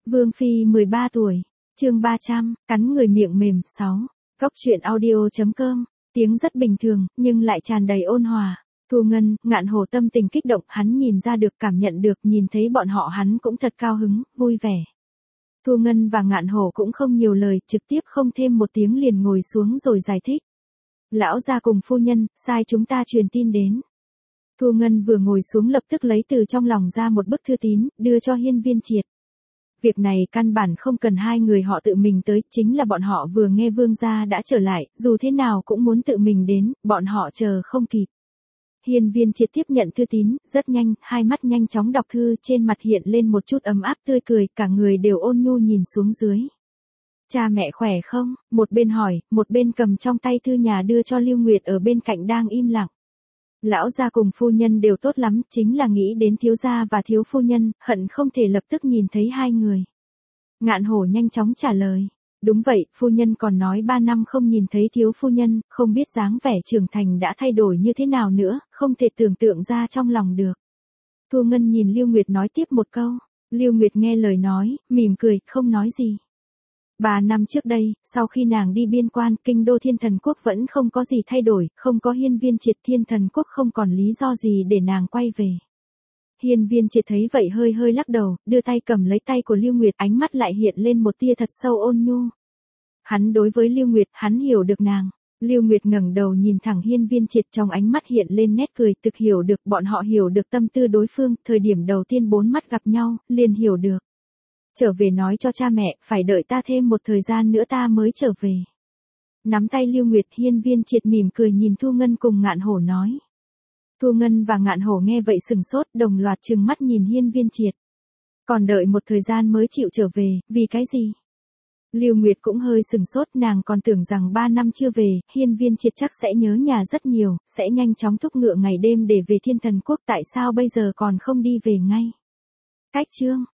Vương Phi 13 tuổi, chương 300, cắn người miệng mềm 6. Góc truyện audio.com, tiếng rất bình thường, nhưng lại tràn đầy ôn hòa. Thu Ngân, Ngạn Hổ tâm tình kích động, hắn nhìn ra được, cảm nhận được, nhìn thấy bọn họ hắn cũng thật cao hứng, vui vẻ. Thu Ngân và Ngạn Hổ cũng không nhiều lời, trực tiếp không thêm một tiếng liền ngồi xuống rồi giải thích. Lão gia cùng phu nhân, sai chúng ta truyền tin đến. Thu Ngân vừa ngồi xuống lập tức lấy từ trong lòng ra một bức thư tín, đưa cho Hiên Viên Triệt. Việc này căn bản không cần hai người họ tự mình tới, chính là bọn họ vừa nghe vương gia đã trở lại, dù thế nào cũng muốn tự mình đến, bọn họ chờ không kịp. Hiên Viên Triệt tiếp nhận thư tín, rất nhanh, hai mắt nhanh chóng đọc thư, trên mặt hiện lên một chút ấm áp tươi cười, cả người đều ôn nhu nhìn xuống dưới. Cha mẹ khỏe không? Một bên hỏi, một bên cầm trong tay thư nhà đưa cho Lưu Nguyệt ở bên cạnh đang im lặng. Lão gia cùng phu nhân đều tốt lắm, chính là nghĩ đến thiếu gia và thiếu phu nhân, hận không thể lập tức nhìn thấy hai người. Ngạn Hổ nhanh chóng trả lời. Đúng vậy, phu nhân còn nói 3 năm không nhìn thấy thiếu phu nhân, không biết dáng vẻ trưởng thành đã thay đổi như thế nào nữa, không thể tưởng tượng ra trong lòng được. Thu Ngân nhìn Lưu Nguyệt nói tiếp một câu. Lưu Nguyệt nghe lời nói, mỉm cười, không nói gì. 3 năm trước đây, sau khi nàng đi biên quan, kinh đô Thiên Thần Quốc vẫn không có gì thay đổi, không có Hiên Viên Triệt, Thiên Thần Quốc không còn lý do gì để nàng quay về. Hiên Viên Triệt thấy vậy hơi hơi lắc đầu, đưa tay cầm lấy tay của Lưu Nguyệt, ánh mắt lại hiện lên một tia thật sâu ôn nhu. Hắn đối với Lưu Nguyệt, hắn hiểu được nàng. Lưu Nguyệt ngẩng đầu nhìn thẳng Hiên Viên Triệt, trong ánh mắt hiện lên nét cười, thực hiểu được, bọn họ hiểu được tâm tư đối phương, thời điểm đầu tiên 4 mắt gặp nhau, liền hiểu được. Trở về nói cho cha mẹ, phải đợi ta thêm một thời gian nữa ta mới trở về. Nắm tay Lưu Nguyệt, Hiên Viên Triệt mỉm cười nhìn Thu Ngân cùng Ngạn Hổ nói. Thu Ngân và Ngạn Hổ nghe vậy sừng sốt, đồng loạt trừng mắt nhìn Hiên Viên Triệt. Còn đợi một thời gian mới chịu trở về, vì cái gì? Lưu Nguyệt cũng hơi sừng sốt, nàng còn tưởng rằng 3 năm chưa về, Hiên Viên Triệt chắc sẽ nhớ nhà rất nhiều, sẽ nhanh chóng thúc ngựa ngày đêm để về Thiên Thần Quốc, tại sao bây giờ còn không đi về ngay? Cách chương